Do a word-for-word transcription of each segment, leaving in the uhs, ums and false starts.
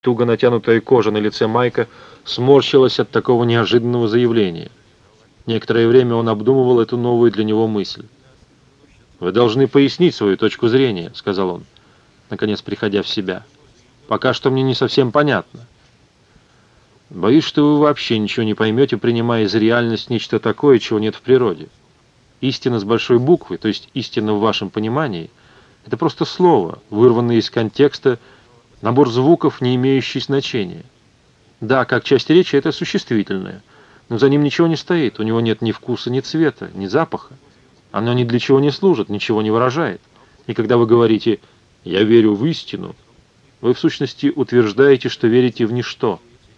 Туго натянутая кожа на лице Майка сморщилась от такого неожиданного заявления. Некоторое время он обдумывал эту новую для него мысль. «Вы должны пояснить свою точку зрения», — сказал он, наконец приходя в себя. «Пока что мне не совсем понятно. Боюсь, что вы вообще ничего не поймете, принимая за реальность нечто такое, чего нет в природе. Истина с большой буквы, то есть истина в вашем понимании, это просто слово, вырванное из контекста, набор звуков, не имеющий значения. Да, как часть речи это существительное, но за ним ничего не стоит, у него нет ни вкуса, ни цвета, ни запаха. Оно ни для чего не служит, ничего не выражает. И когда вы говорите «я верю в истину», вы в сущности утверждаете, что верите в ничто.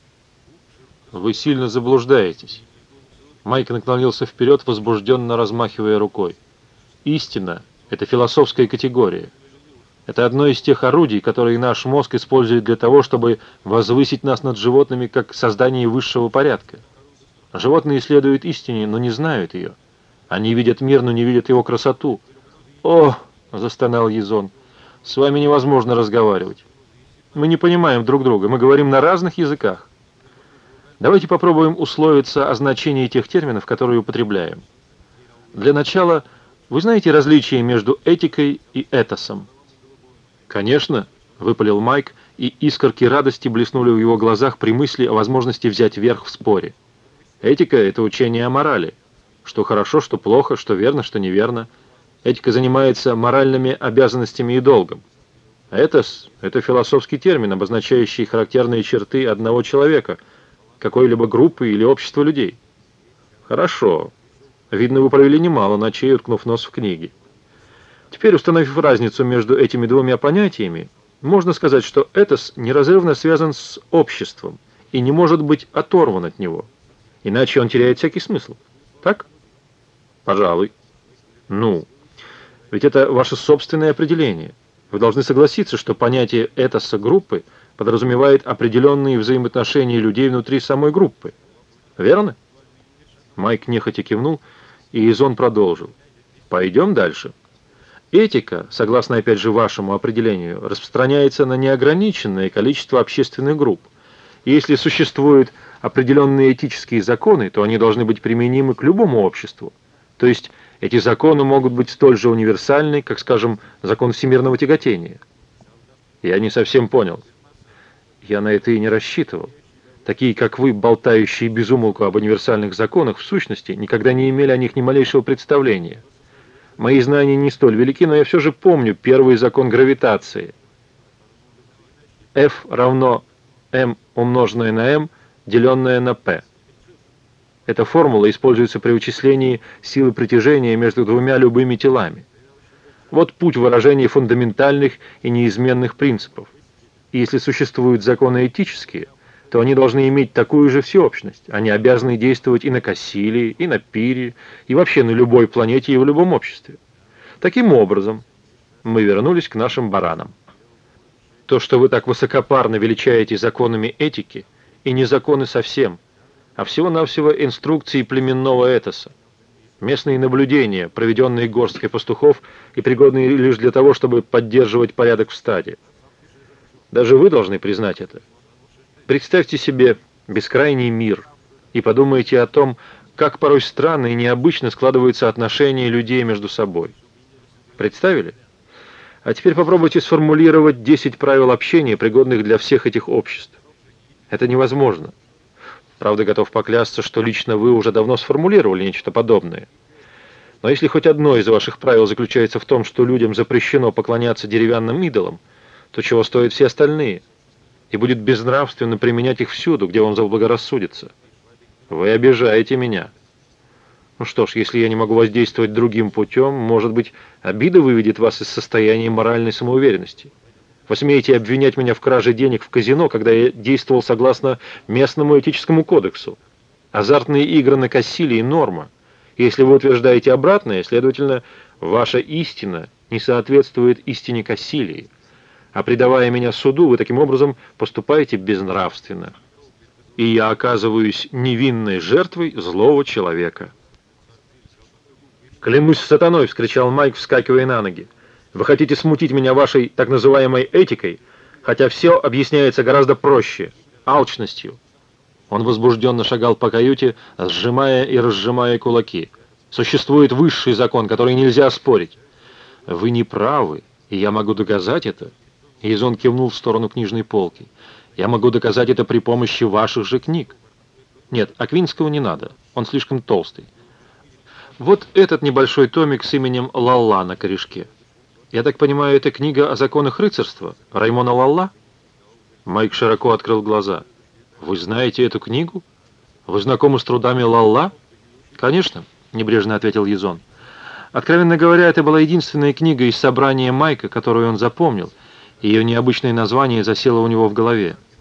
Вы сильно заблуждаетесь. Майк наклонился вперед, возбужденно размахивая рукой. Истина — это философская категория. Это одно из тех орудий, которые наш мозг использует для того, чтобы возвысить нас над животными как создание высшего порядка. Животные исследуют истине, но не знают ее. Они видят мир, но не видят его красоту. «О!» — застонал Язон. «С вами невозможно разговаривать. Мы не понимаем друг друга, мы говорим на разных языках. Давайте попробуем условиться о значении тех терминов, которые употребляем. Для начала, вы знаете различие между этикой и этосом?» «Конечно», — выпалил Майк, и искорки радости блеснули в его глазах при мысли о возможности взять верх в споре. «Этика — это учение о морали. Что хорошо, что плохо, что верно, что неверно. Этика занимается моральными обязанностями и долгом. Этос — это философский термин, обозначающий характерные черты одного человека, какой-либо группы или общества людей». «Хорошо. Видно, вы провели немало ночей, уткнув нос в книги. Теперь, установив разницу между этими двумя понятиями, можно сказать, что этос неразрывно связан с обществом и не может быть оторван от него. Иначе он теряет всякий смысл. Так? Пожалуй. Ну, ведь это ваше собственное определение. Вы должны согласиться, что понятие этоса группы подразумевает определенные взаимоотношения людей внутри самой группы. Верно? Майк нехотя кивнул, и Изон продолжил. Пойдем дальше. Этика, согласно опять же вашему определению, распространяется на неограниченное количество общественных групп. И если существуют определенные этические законы, то они должны быть применимы к любому обществу. То есть эти законы могут быть столь же универсальны, как, скажем, закон всемирного тяготения. Я не совсем понял. Я на это и не рассчитывал. Такие, как вы, болтающие без умолку об универсальных законах, в сущности, никогда не имели о них ни малейшего представления. Мои знания не столь велики, но я все же помню первый закон гравитации. F равно m умноженное на m, деленное на p. Эта формула используется при вычислении силы притяжения между двумя любыми телами. Вот путь выражения фундаментальных и неизменных принципов. И если существуют законы этические, то они должны иметь такую же всеобщность. Они обязаны действовать и на Кассилии, и на Пире, и вообще на любой планете и в любом обществе. Таким образом, мы вернулись к нашим баранам. То, что вы так высокопарно величаете законами этики, и не законы совсем, а всего-навсего инструкции племенного этоса. Местные наблюдения, проведенные горсткой пастухов и пригодные лишь для того, чтобы поддерживать порядок в стаде. Даже вы должны признать это. Представьте себе бескрайний мир и подумайте о том, как порой странно и необычно складываются отношения людей между собой. Представили? А теперь попробуйте сформулировать десять правил общения, пригодных для всех этих обществ. Это невозможно. Правда, готов поклясться, что лично вы уже давно сформулировали нечто подобное. Но если хоть одно из ваших правил заключается в том, что людям запрещено поклоняться деревянным идолам, то чего стоят все остальные? И будет безнравственно применять их всюду, где вам заблагорассудится. Вы обижаете меня. Ну что ж, если я не могу воздействовать другим путем, может быть, обида выведет вас из состояния моральной самоуверенности. Вы смеете обвинять меня в краже денег в казино, когда я действовал согласно местному этическому кодексу. Азартные игры на Кассилии — норма. И если вы утверждаете обратное, следовательно, ваша истина не соответствует истине Кассилии. А предавая меня суду, вы таким образом поступаете безнравственно. И я оказываюсь невинной жертвой злого человека. «Клянусь сатаной!» — вскричал Майк, вскакивая на ноги. «Вы хотите смутить меня вашей так называемой этикой? хотя все объясняется гораздо проще — алчностью. Он возбужденно шагал по каюте, сжимая и разжимая кулаки. Существует высший закон, который нельзя оспорить. Вы не правы, и я могу доказать это. Изон кивнул в сторону книжной полки. Я могу доказать это при помощи ваших же книг. Нет, Аквинского не надо, он слишком толстый. Вот этот небольшой томик с именем Лалла на корешке. Я так понимаю, это книга о законах рыцарства? Раймона Лалла? Майк широко открыл глаза. Вы знаете эту книгу? Вы знакомы с трудами Лалла? Конечно, небрежно ответил Изон. Откровенно говоря, это была единственная книга из собрания Майка, которую он запомнил, и ее необычное название засело у него в голове.